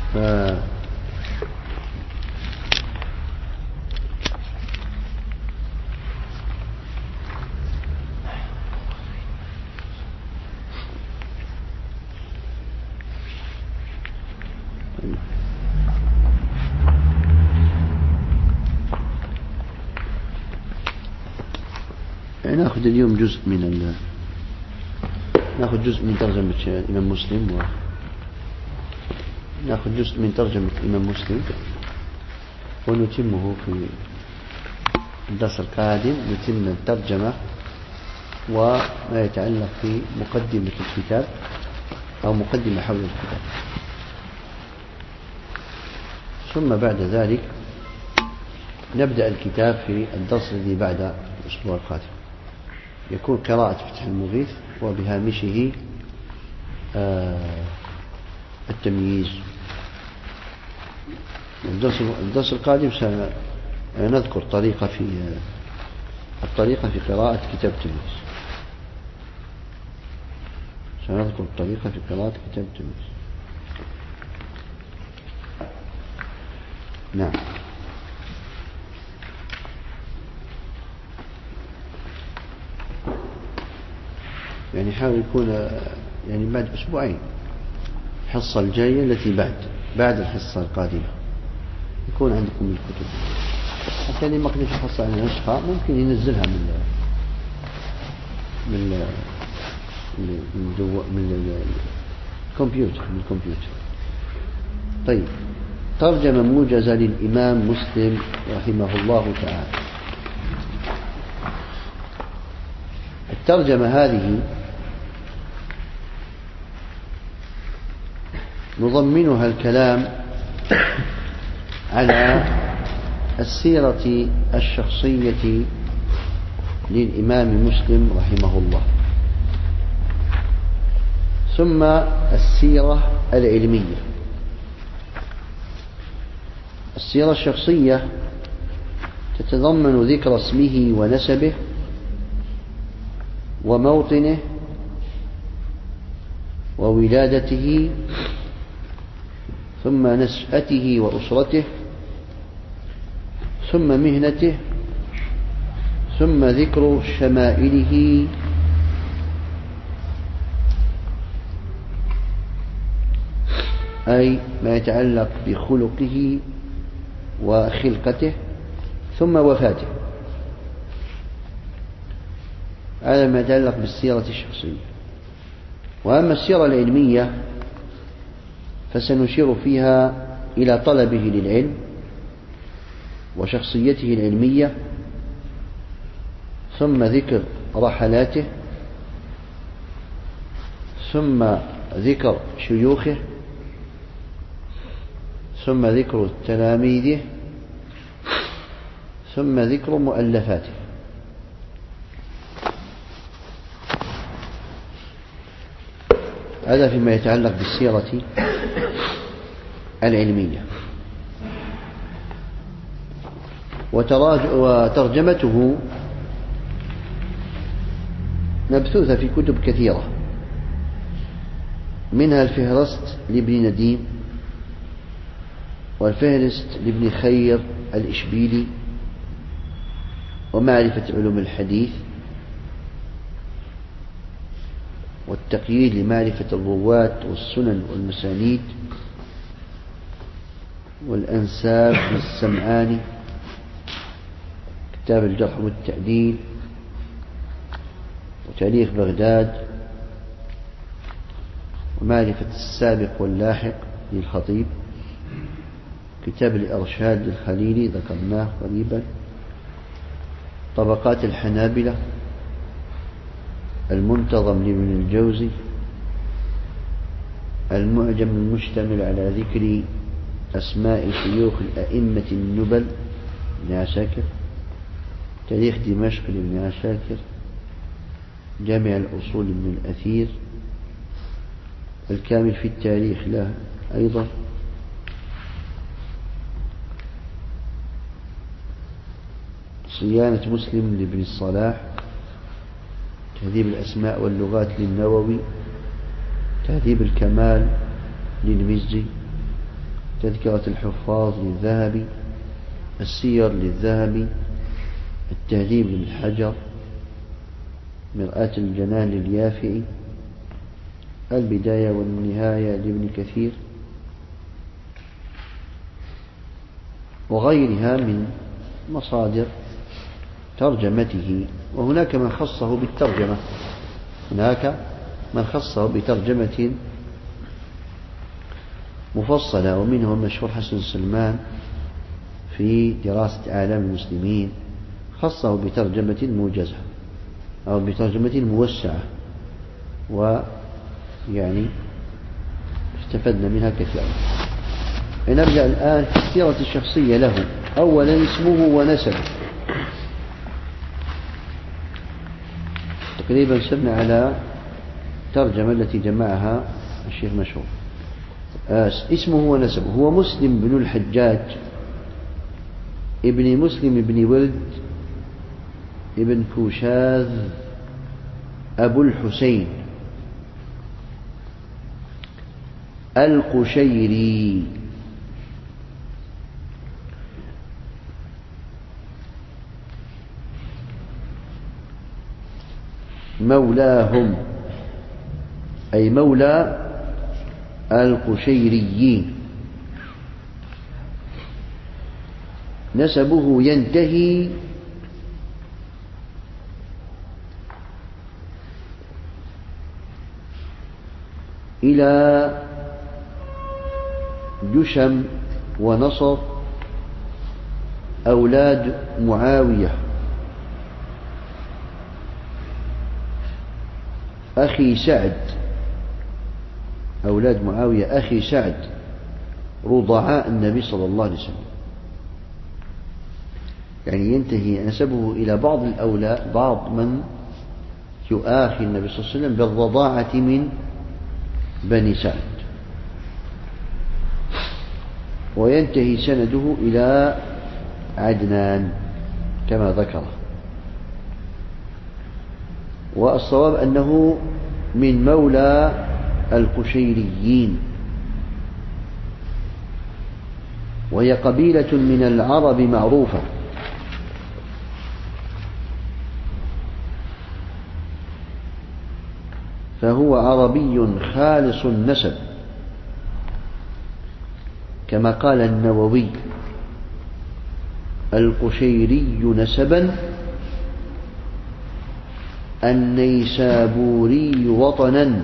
نأخذ اليوم نأخذ جزء من ترجمة الإمام مسلم، نأخذ جزء من ترجمة الإمام مسلم ونتمه في الدرس القادم. نتم الترجمة وما يتعلق في مقدمة الكتاب أو مقدمة حول الكتاب، ثم بعد ذلك نبدأ الكتاب في الدرس الذي بعد الأسبوع القادم. يكون قراءة فتح المغيث وبهامشه التمييز. الدرس القادم سنذكر الطريقة في قراءة كتاب التمييز. سنذكر الطريقة في قراءة كتاب التمييز. نعم. يعني حاول يكون يعني بعد أسبوعين، الحصة الجاية التي بعد الحصة القادمة يكون عندكم الكتب، حتى اللي ما قدرش يحصل على نسخة ممكن ينزلها من الكمبيوتر. طيب، ترجمة موجزة للإمام مسلم رحمه الله تعالى. الترجمة هذه نضمنها الكلام على السيرة الشخصية للإمام مسلم رحمه الله، ثم السيرة العلمية. السيرة الشخصية تتضمن ذكر اسمه ونسبه وموطنه وولادته، ثم نشأته وأسرته، ثم مهنته، ثم ذكر شمائله أي ما يتعلق بخلقه وخلقته، ثم وفاته. هذا ما يتعلق بالسيرة الشخصية. وأما السيرة العلمية فسنشير فيها إلى طلبه للعلم وشخصيته العلمية، ثم ذكر رحلاته، ثم ذكر شيوخه، ثم ذكر تلاميذه، ثم ذكر مؤلفاته. هذا فيما يتعلق بالسيرة العلمية. وترجمته مبثوثة في كتب كثيرة، منها الفهرست لابن نديم، والفهرست لابن خير الإشبيلي، ومعرفة علوم الحديث، والتقييد لمعرفة الرواة والسنن والمسانيد، والأنساب للسمعاني، كتاب الجرح والتعديل، وتاريخ بغداد، ومعرفة السابق واللاحق للخطيب، كتاب الإرشاد للخليلي ذكرناه قريبا، طبقات الحنابلة، المنتظم لابن الجوزي، المعجم المشتمل على ذكر أسماء شيوخ الأئمة النبل ابن عساكر، تاريخ دمشق لابن عساكر، جامع الأصول ابن الأثير، الكامل في التاريخ له أيضا، صيانة مسلم لابن الصلاح، تهذيب الأسماء واللغات للنووي، تهذيب الكمال للمزي، تذكرة الحفاظ للذهبي، السير للذهبي، التهذيب لابن حجر، مرآة الجنان لليافعي، البداية والنهاية لابن كثير، وغيرها من مصادر ترجمته. وهناك من خصه بالترجمة، هناك من خصه بترجمة مفصلة، ومنهم المشهور حسن سلمان في دراسة أعلام المسلمين، خصه بترجمة موجزة أو بترجمة موسعة، ويعني استفدنا منها كثيرا. نرجع الآن في السيرة الشخصية له. أولا اسمه ونسبه. تقريبا سرنا على الترجمة التي جمعها الشيخ مشهور. اسمه ونسبه. هو مسلم بن الحجاج ابن مسلم بن ولد ابن كوشاذ أبو الحسين القشيري، مولاهم أي مولى القشيريين. نسبه ينتهي إلى جشم ونصر أولاد معاوية أخي سعد، أولاد معاوية أخي سعد رضعاء النبي صلى الله عليه وسلم. يعني ينتهي نسبه إلى بعض الأولاد، بعض من يؤاخي النبي صلى الله عليه وسلم بالرضاعة من بني سعد، وينتهي سنده إلى عدنان كما ذكر. والصواب أنه من مولى القشيريين، وهي قبيلة من العرب معروفة، فهو عربي خالص النسب كما قال النووي: القشيري نسبا، النيسابوري وطنا،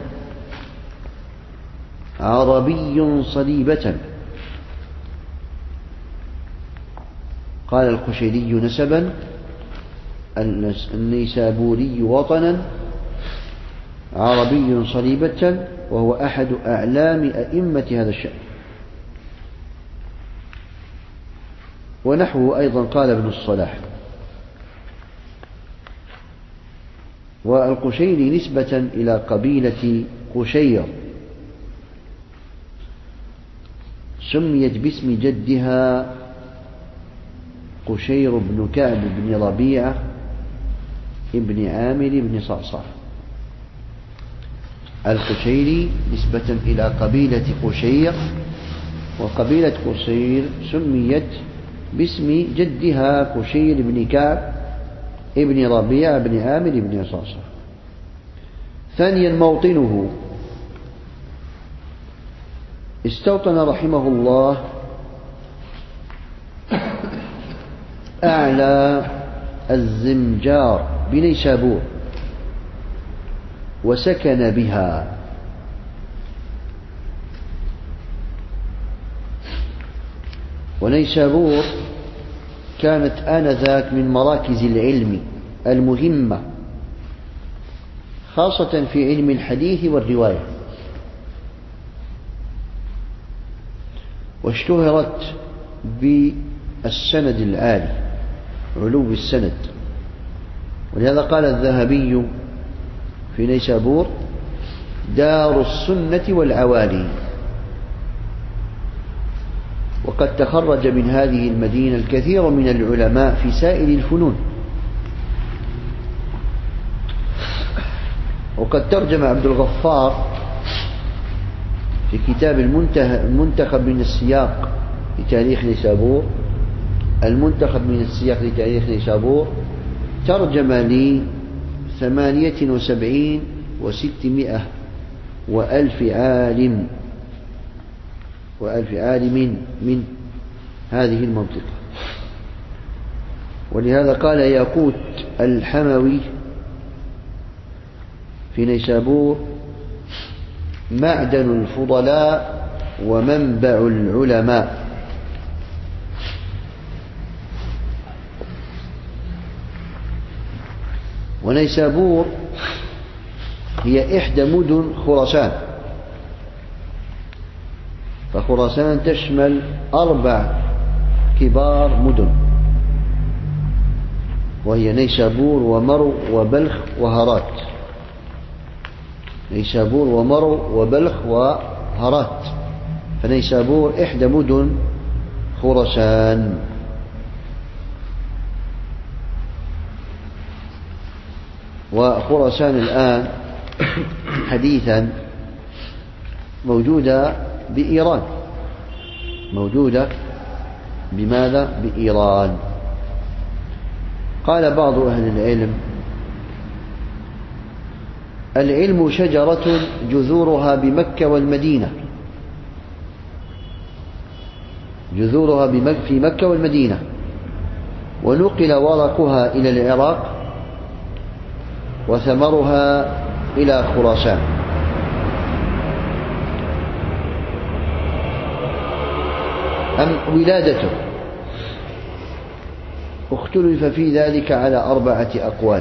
عربي صليبة. قال القشيري نسبا، النيسابوري وطنا، عربي صليبة، وهو أحد أعلام أئمة هذا الشأن. ونحوه أيضا قال ابن الصلاح. والقشيري نسبة إلى قبيلة قشير سميت باسم جدها قشير بن كعب بن ربيعة ابن عامر بن صعصع. القشيري نسبة إلى قبيلة قشير، وقبيلة قشير سميت باسم جدها قشير بن كعب ابن ربيعة بن عامر بن صعصع. ثانيا موطنه. استوطن رحمه الله أعلى الزمجار بنيسابور وسكن بها، ونيسابور كانت آنذاك من مراكز العلم المهمة، خاصة في علم الحديث والرواية، واشتهرت بالسند العالي، علو السند. ولهذا قال الذهبي في نيسابور: دار السنة والعوالي. وقد تخرج من هذه المدينة الكثير من العلماء في سائر الفنون. وقد ترجم عبد الغفار في كتاب المنتخب من السياق لتاريخ نيسابور، المنتخب من السياق لتاريخ نيسابور، ترجم لي 78 و600 وألف عالم من هذه المنطقة. ولهذا قال ياقوت الحموي في نيسابور: معدن الفضلاء ومنبع العلماء. ونيسابور هي إحدى مدن خراسان، فخراسان تشمل 4 كبار مدن، وهي نيسابور ومرو وبلخ وهرات. نيسابور ومرو وبلخ وهرات، فنيسابور إحدى مدن خراسان. وخراسان الآن حديثا موجودة بإيران، موجودة بماذا؟ بإيران. قال بعض أهل العلم: العلم شجرة جذورها بمكة والمدينة، جذورها في مكة والمدينة، ونقل ورقها إلى العراق وثمرها إلى خراسان. أم ولادته اختلف في ذلك على 4 أقوال.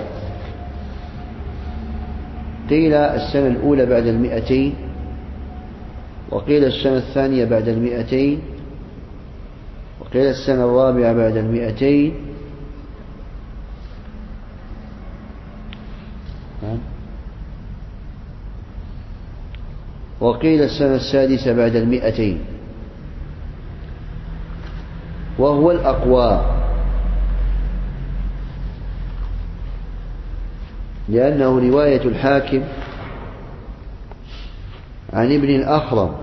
قيل السنة الأولى بعد 200، وقيل السنة الثانية بعد 200، وقيل السنة الرابعة بعد 200، وقيل السنة السادسة بعد 200، وهو الأقوى، لأنه رواية الحاكم عن ابن الأخرم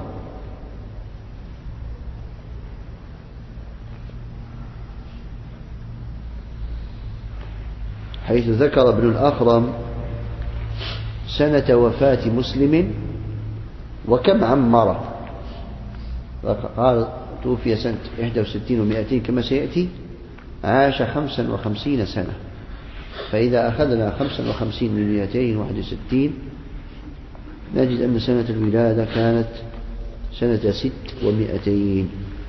حيث ذكر ابن الأخرم سنة وفاة مسلم وكم عمر، قال توفي سنة 61 و200 كما سيأتي، عاش 55 سنة. فإذا أخذنا 55 من 261 نجد أن سنة الولادة كانت سنة 600.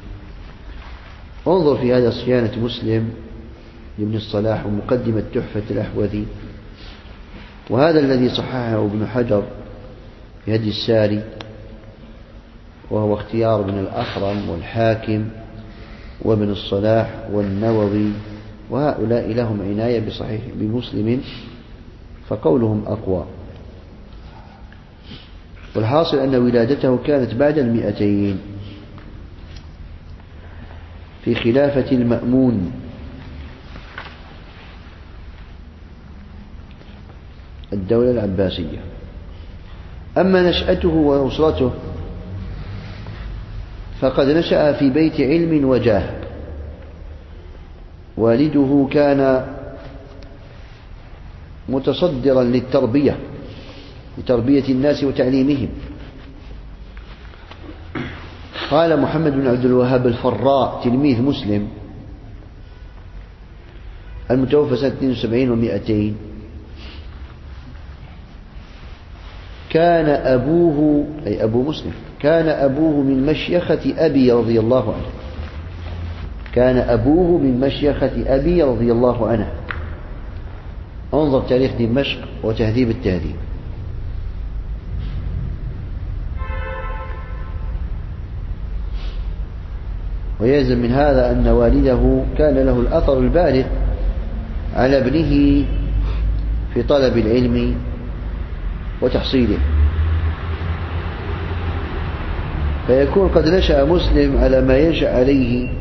انظر في هذا صيانة مسلم لابن الصلاح ومقدمة تحفة الأحوذي، وهذا الذي صححه ابن حجر في هدي الساري، وهو اختيار ابن الأخرم والحاكم وابن الصلاح والنووي، وهؤلاء لهم عناية بصحيح بمسلم، فقولهم أقوى. والحاصل أن ولادته كانت بعد 200 في خلافة المأمون الدولة العباسية. أما نشأته وأسرته فقد نشأ في بيت علم وجاه. والده كان متصدرا للتربية، لتربية الناس وتعليمهم. قال محمد بن عبد الوهاب الفراء تلميذ مسلم المتوفى سنة 72 و200: كان أبوه، أي أبو مسلم، كان أبوه من مشيخة أبي رضي الله عنه، كان أبوه من مشيخة أبي رضي الله عنه. انظر تاريخ دمشق وتهذيب التهذيب. ويلزم من هذا أن والده كان له الأثر البالغ على ابنه في طلب العلم وتحصيله، فيكون قد نشأ مسلم على ما ينشأ عليه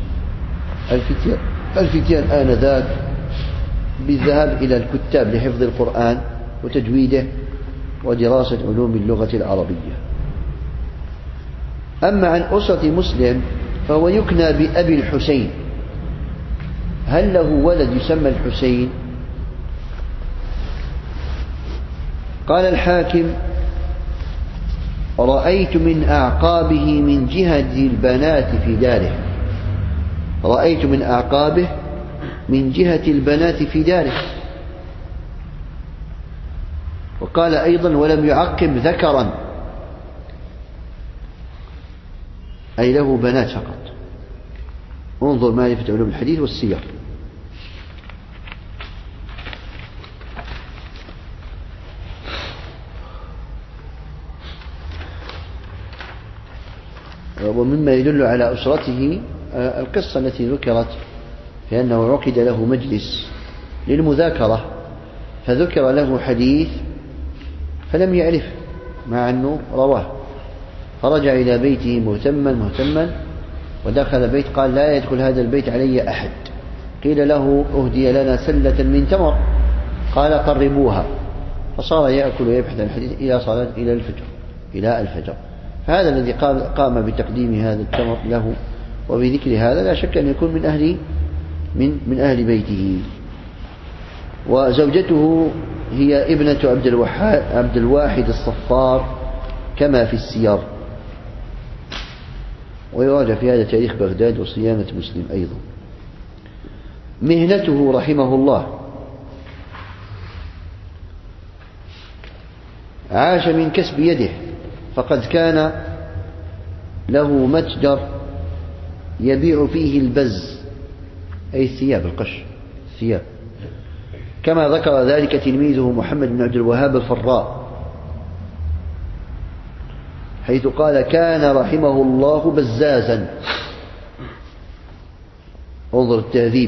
الفتيان آنذاك بالذهاب إلى الكتاب لحفظ القرآن وتجويده ودراسة علوم اللغة العربية. أما عن أسرة مسلم فهو يكنى بأبي الحسين. هل له ولد يسمى الحسين؟ قال الحاكم: رأيت من أعقابه من جهة البنات في داره. رأيت من أعقابه من جهة البنات في داره. وقال أيضا: ولم يعقب ذكرا، أي له بنات فقط. انظر معرفة علوم الحديث والسير. ومما يدل على أسرته القصة التي ذكرت في أنه عقد له مجلس للمذاكرة، فذكر له حديث فلم يعرفه مع أنه رواه، فرجع إلى بيته مهتما ودخل بيت، قال: لا يدخل هذا البيت علي أحد. قيل له: أهدي لنا سلة من تمر. قال: قربوها. فصار يأكل ويبحث عن الحديث إلى صلاة إلى الفجر. هذا الذي قام بتقديم هذا التمر له وبذكر هذا لا شك أن يكون من أهل بيته. وزوجته هي ابنة عبد الواحد الصفار كما في السير. ويراجع في هذا تاريخ بغداد وصيانة مسلم أيضا. مهنته رحمه الله: عاش من كسب يده، فقد كان له متجر يبيع فيه البز، أي الثياب، القش، الثياب، كما ذكر ذلك تلميذه محمد بن عبد الوهاب الفراء، حيث قال: كان رحمه الله بزازا. انظر التهذيب.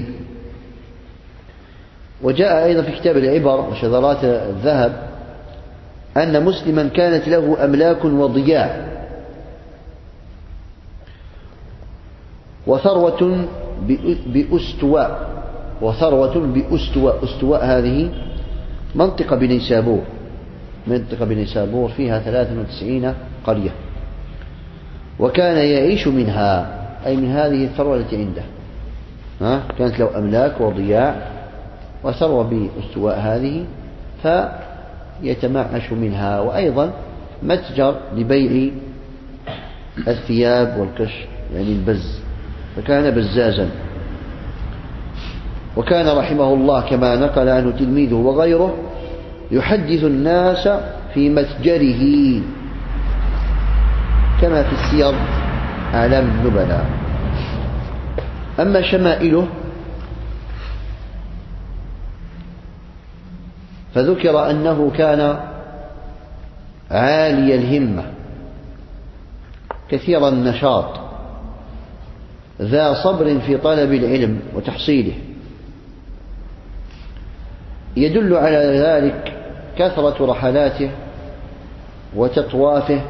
وجاء أيضا في كتاب العبر وشذرات الذهب أن مسلما كانت له أملاك وضياع وثروة بأستواء. أستواء هذه منطقة بنيسابور فيها 93 قرية، وكان يعيش منها، أي من هذه الثروة التي عنده. كانت له أملاك وضياع وثروة بأستواء هذه فيتمعش منها، وأيضا متجر لبيع الثياب والقش، يعني البز، فكان بزازا. وكان رحمه الله كما نقل عنه تلميذه وغيره يحدث الناس في متجره كما في السير أعلام النبلاء. أما شمائله فذكر أنه كان عالي الهمة كثير النشاط، ذا صبر في طلب العلم وتحصيله. يدل على ذلك كثرة رحلاته وتطوافه،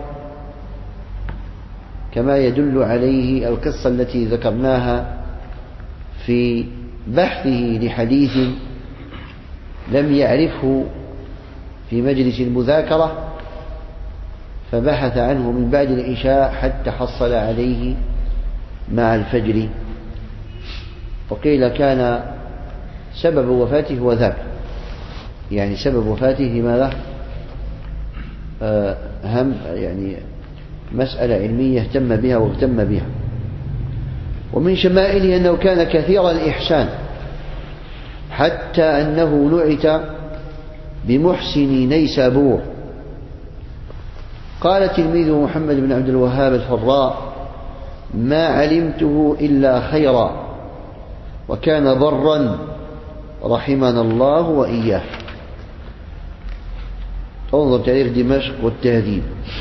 كما يدل عليه القصة التي ذكرناها في بحثه لحديث لم يعرفه في مجلس المذاكرة، فبحث عنه من بعد العشاء حتى حصل عليه مع الفجر. وقيل كان سبب وفاته هو ذاك، يعني سبب وفاته ماذا؟ يعني مسألة علمية اهتم بها واهتم بها. ومن شمائله أنه كان كثير الإحسان، حتى أنه نعت بمحسن نيسابور. قال تلميذه محمد بن عبد الوهاب الفراء: ما علمته إلا خيرا، وكان برا رحمنا الله وإياه. انظر تاريخ دمشق والتهذيب.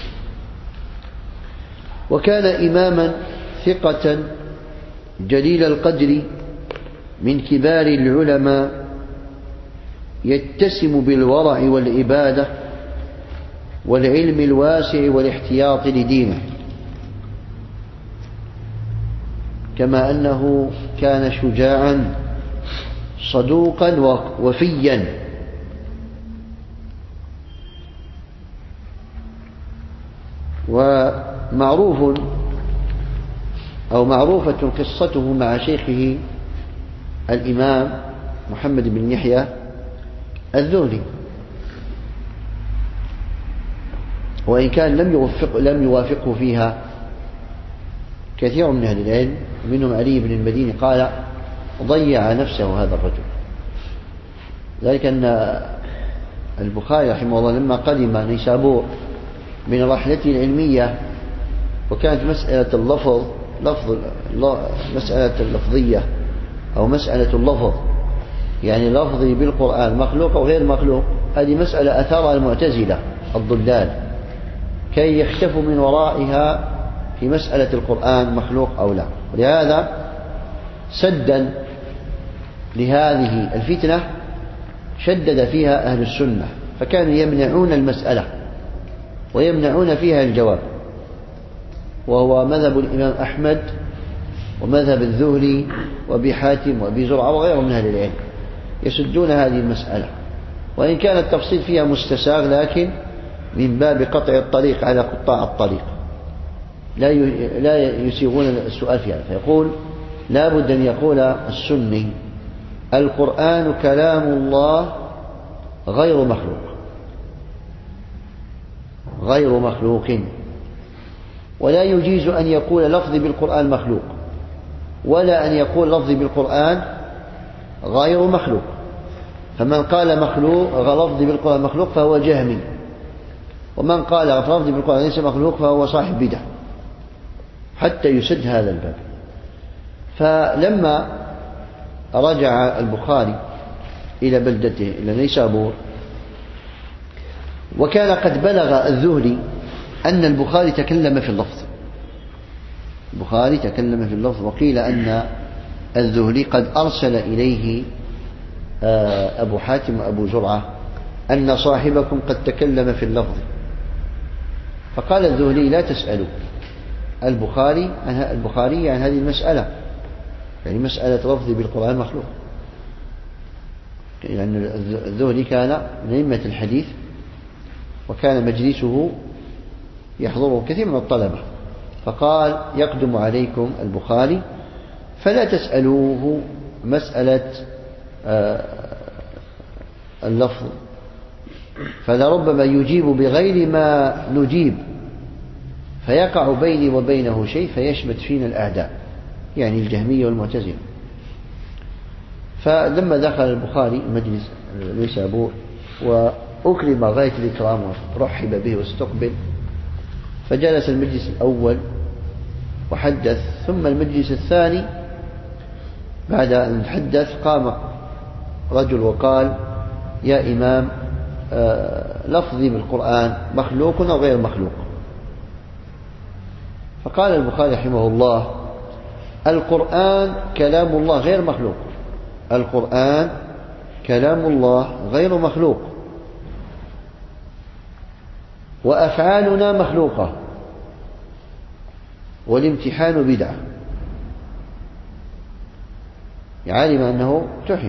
وكان إماما ثقة جليل القدر من كبار العلماء، يتسم بالورع والعبادة والعلم الواسع والاحتياط لدينه، كما أنه كان شجاعا صدوقا وفيا. ومعروف أو معروفة قصته مع شيخه الإمام محمد بن يحيى الذهلي، وإن كان لم يوافقه فيها كثير من أهل العلم، منهم علي بن المديني قال ضيع نفسه هذا الرجل. ذلك أن البخاري رحمه الله لما قدم نيسابور من رحلته العلمية، وكانت مسألة مسألة اللفظية أو مسألة اللفظ، يعني لفظي بالقرآن مخلوق أو غير مخلوق، هذه مسألة أثارها المعتزلة الضلال كي يختفوا من ورائها في مسألة القرآن مخلوق أو لا. ولهذا سدا لهذه الفتنة شدد فيها أهل السنة، فكانوا يمنعون المسألة ويمنعون فيها الجواب، وهو مذهب الإمام أحمد ومذهب الذهلي وأبي حاتم وأبي زرعة وغيرهم من أهل العلم، يسدون هذه المسألة، وإن كان التفصيل فيها مستساغ، لكن من باب قطع الطريق على قطاع الطريق، لا يسيغون السؤال فيها. فيقول لا بد أن يقول السني القرآن كلام الله غير مخلوق، ولا يجيز أن يقول لفظي بالقرآن مخلوق، ولا أن يقول لفظي بالقرآن غير مخلوق. فمن قال لفظي بالقرآن مخلوق فهو جهمي، ومن قال لفظي بالقرآن ليس مخلوق فهو صاحب بدعة، حتى يسد هذا الباب. فلما رجع البخاري إلى بلدته إلى نيسابور، وكان قد بلغ الذهلي أن البخاري تكلم في اللفظ، وقيل أن الذهلي قد أرسل إليه أبو حاتم وأبو زرعة أن صاحبكم قد تكلم في اللفظ، فقال الذهلي لا تسألوا البخاري عن هذه المسألة، يعني مسألة لفظي بالقرآن مخلوق، يعني الذهلي كان من أئمة الحديث، وكان مجلسه يحضره كثير من الطلبة، فقال يقدم عليكم البخاري فلا تسألوه مسألة اللفظ، فلربما يجيب بغير ما نجيب فيقع بيني وبينه شيء فيشمت فينا الأعداء، يعني الجهمية والمعتزلة. فلما دخل البخاري مجلس نيسابور وأكرم غاية الإكرام ورحب به واستقبل، فجلس المجلس الأول وحدث، ثم المجلس الثاني بعد أن حدث قام رجل وقال يا إمام لفظي بالقرآن مخلوق أو غير مخلوق؟ فقال البخاري رحمه الله القرآن كلام الله غير مخلوق، القرآن كلام الله غير مخلوق، وأفعالنا مخلوقة، والامتحان بدعة. علم أنه امتحن،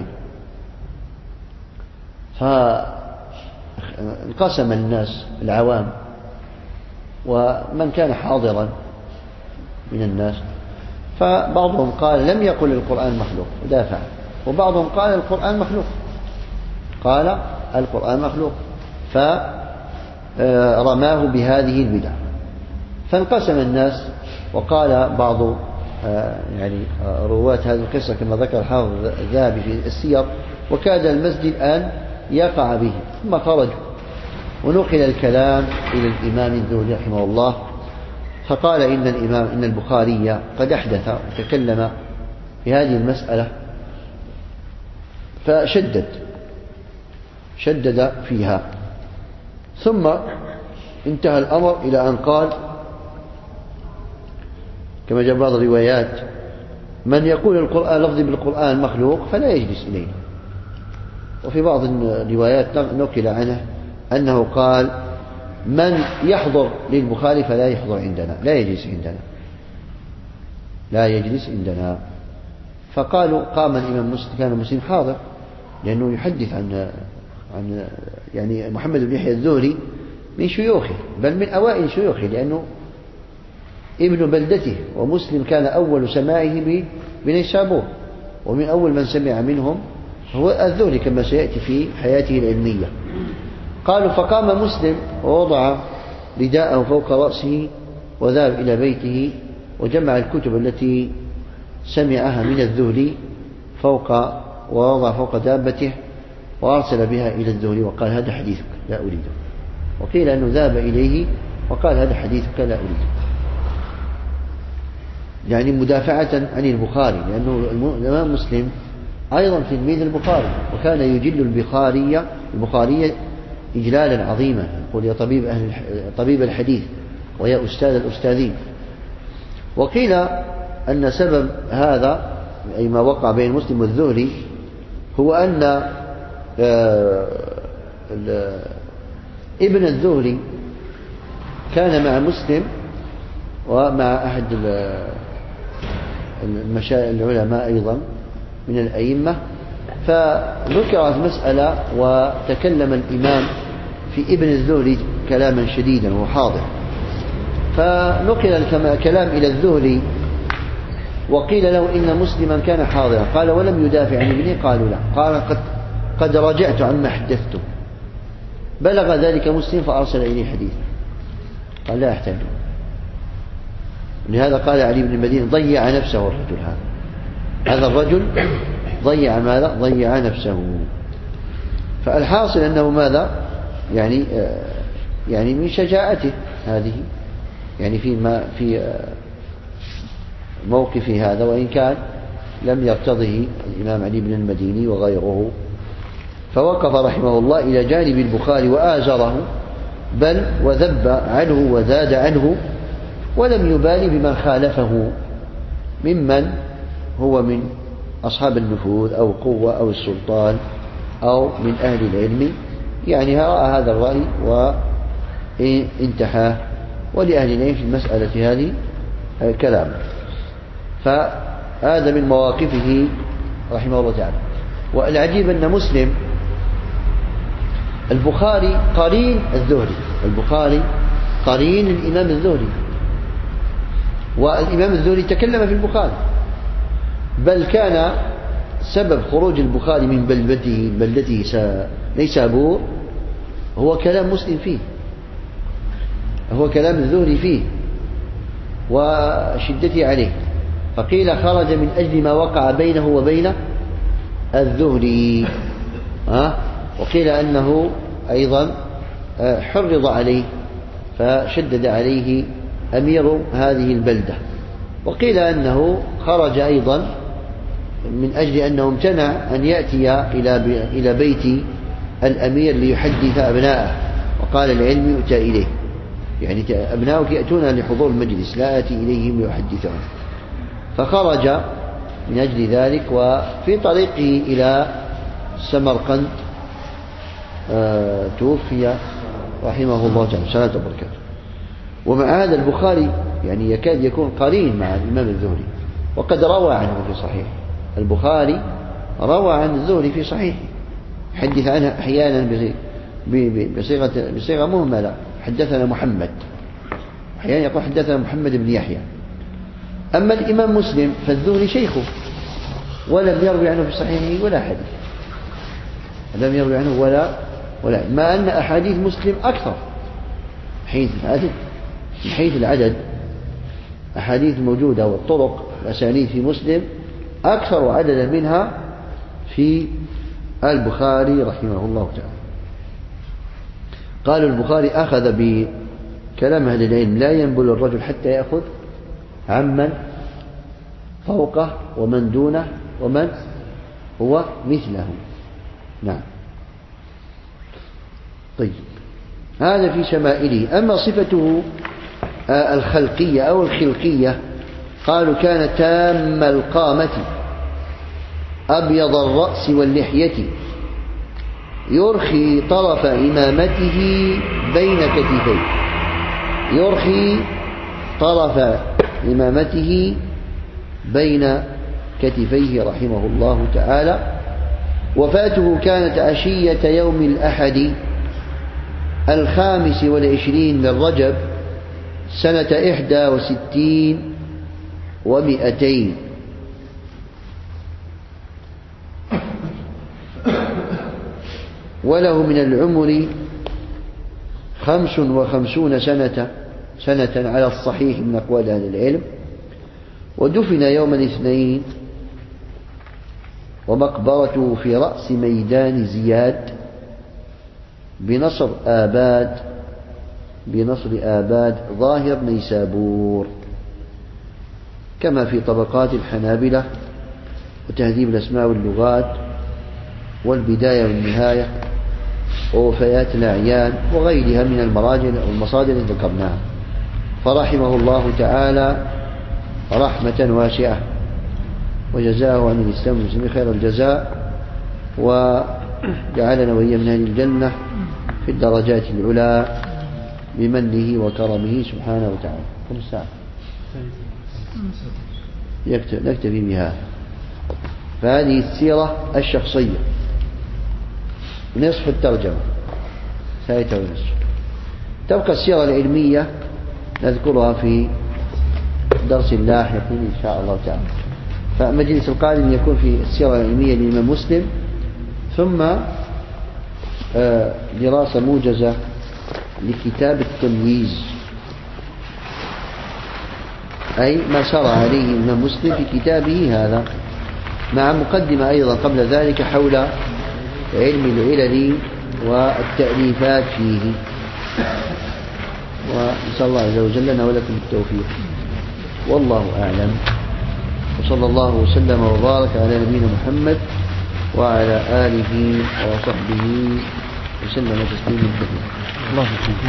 فانقسم الناس العوام ومن كان حاضرا من الناس، فبعضهم قال لم يقل القرآن مخلوق ودافع، وبعضهم قال القرآن مخلوق، فرماه بهذه البدع. فانقسم الناس، وقال بعض يعني رواة هذه القصة كما ذكر الحافظ الذهبي في السير وكاد المسجد أن يقع به، ثم خرجوا ونقل الكلام إلى الإمام الذهلي رحمه الله، فقال إن البخاري قد أحدث وتكلم في هذه المسألة، فشدد فيها. ثم انتهى الأمر إلى أن قال كما جاء بعض الروايات من يقول القرآن لفظي بالقرآن مخلوق فلا يجلس إليه. وفي بعض الروايات نقل عنه أنه قال من يحضر للبخاري فلا يحضر عندنا، لا يجلس عندنا. فقالوا قام الإمام مسلم، كان مسلم حاضر لأنه يحدث عن يعني محمد بن يحيى الذهلي من شيوخه، بل من أوائل شيوخه، لأنه ابن بلدته، ومسلم كان أول سماعه بنيسابور، ومن أول من سمع منهم هو الزهري كما سيأتي في حياته العلمية. قالوا فقام مسلم ووضع رداءه فوق رأسه وذهب إلى بيته وجمع الكتب التي سمعها من الزهري ووضع فوق دابته وأرسل بها إلى الزهري وقال هذا حديثك لا أريده. وقيل أنه ذهب إليه وقال هذا حديثك لا أريده، يعني مدافعة عن البخاري، لأنه الإمام مسلم أيضا تلميذ البخاري، وكان يجل البخاري إجلالا عظيما، يقول يا طبيب الحديث ويا أستاذ الأستاذين. وقيل أن سبب هذا أي ما وقع بين مسلم والزهري هو أن ابن الزهري كان مع مسلم ومع أحد العلماء أيضا من الأئمة، فذكرت مسألة وتكلم الإمام في ابن الزهري كلاما شديدا وهو حاضر، فنقل كلام إلى الزهري وقيل له إن مسلما كان حاضرا، قال ولم يدافع عن ابنه؟ قالوا لا، قال قد رجعت عما حدثته. بلغ ذلك مسلم فأرسل إليه حديثا، قال لا أحتاج. لهذا قال علي بن المديني ضيع نفسه الرجل هذا الرجل ضيع ماذا؟ ضيع نفسه. فالحاصل أنه ماذا؟ يعني من شجاعته هذه، يعني في موقف هذا، وإن كان لم يرتضه الإمام علي بن المديني وغيره، فوقف رحمه الله إلى جانب البخاري وآزره، بل وذب عنه وزاد عنه، ولم يبالي بمن خالفه ممن هو من أصحاب النفوذ أو قوة أو السلطان أو من أهل العلم، يعني رأى هذا الرأي وانتحاه، ولأهل العلم في المسألة هذه كلام. فهذا من مواقفه رحمه الله تعالى. والعجيب أن مسلم البخاري قرين الزهري، البخاري قرين الإمام الزهري، والإمام الزهري تكلم في البخاري، بل كان سبب خروج البخاري من بلدته نيسابور هو كلام مسلم فيه، هو كلام الزهري فيه وشدته عليه، فقيل خرج من أجل ما وقع بينه وبين الزهري، وقيل أنه أيضا حرض عليه فشدد عليه أمير هذه البلدة، وقيل أنه خرج أيضا من أجل أنه امتنع أن يأتي إلى بيت الأمير ليحدث أبناءه، وقال العلم يؤتى إليه، يعني أبناؤك يأتون لحضور المجلس لا آتي إليهم ليحدثهم، فخرج من أجل ذلك. وفي طريقه إلى سمرقند توفي رحمه الله تعالى سنة بركاته. ومع هذا البخاري يعني يكاد يكون قرين مع الإمام الزهري، وقد روى عنه في صحيح البخاري، روى عن الزهري في صحيحه، حدث عنه أحيانا بصيغة مهملة، حدثنا محمد، أحيانا يقول حدثنا محمد بن يحيى. أما الإمام مسلم فالزهري شيخه، ولم يروي عنه في صحيحه ولا حديث، لم يروي عنه ولا ما أن أحاديث مسلم أكثر من حيث العدد، أحاديث موجودة والطرق الأسانيد في مسلم أكثر عددا منها في البخاري رحمه الله تعالى. قالوا البخاري أخذ بكلام أهل العلم لا ينبل الرجل حتى يأخذ عمن فوقه ومن دونه ومن هو مثله. نعم. طيب، هذا في شمائله. أما صفته الخلقية أو الخلقية، قالوا كان تام القامة أبيض الرأس واللحية، يرخي طرف إمامته بين كتفيه، يرخي طرف إمامته بين كتفيه رحمه الله تعالى. وفاته كانت عشية يوم الأحد 25 من رجب سنة 61 و200. وله من العمر 55 سنة على الصحيح من أقوال أهل العلم. ودفن يوم الاثنين، ومقبرته في رأس ميدان زياد بنصر آباد ظاهر نيسابور، كما في طبقات الحنابلة وتهذيب الأسماء واللغات والبداية والنهاية ووفيات الأعيان وغيرها من المراجع والمصادر التي ذكرناها. فرحمه الله تعالى رحمة واسعة، وجزاه عن الإسلام والمسلمين خير الجزاء، وجعلنا وإياه من أهل الجنة في الدرجات العلى بمنه وكرمه سبحانه وتعالى. كم الساعة؟ نكتفي بها. فهذه السيرة الشخصية، نصف الترجمة سايته ونصف. تبقى السيرة العلمية نذكرها في درس لاحق إن شاء الله تعالى. فالمجلس القادم يكون في السيرة العلمية للإمام مسلم، ثم دراسة موجزة لكتاب التمييز، أي ما سار عليه الإمام مسلم في كتابه هذا، مع مقدمة أيضا قبل ذلك حول علم العلل والتأليفات فيه. ونسأل الله عز وجل لنا ولكم التوفيق، والله أعلم. وصلى الله وسلم وبارك على نبينا محمد وعلى آله وصحبه وسلم تسليما كثيرا.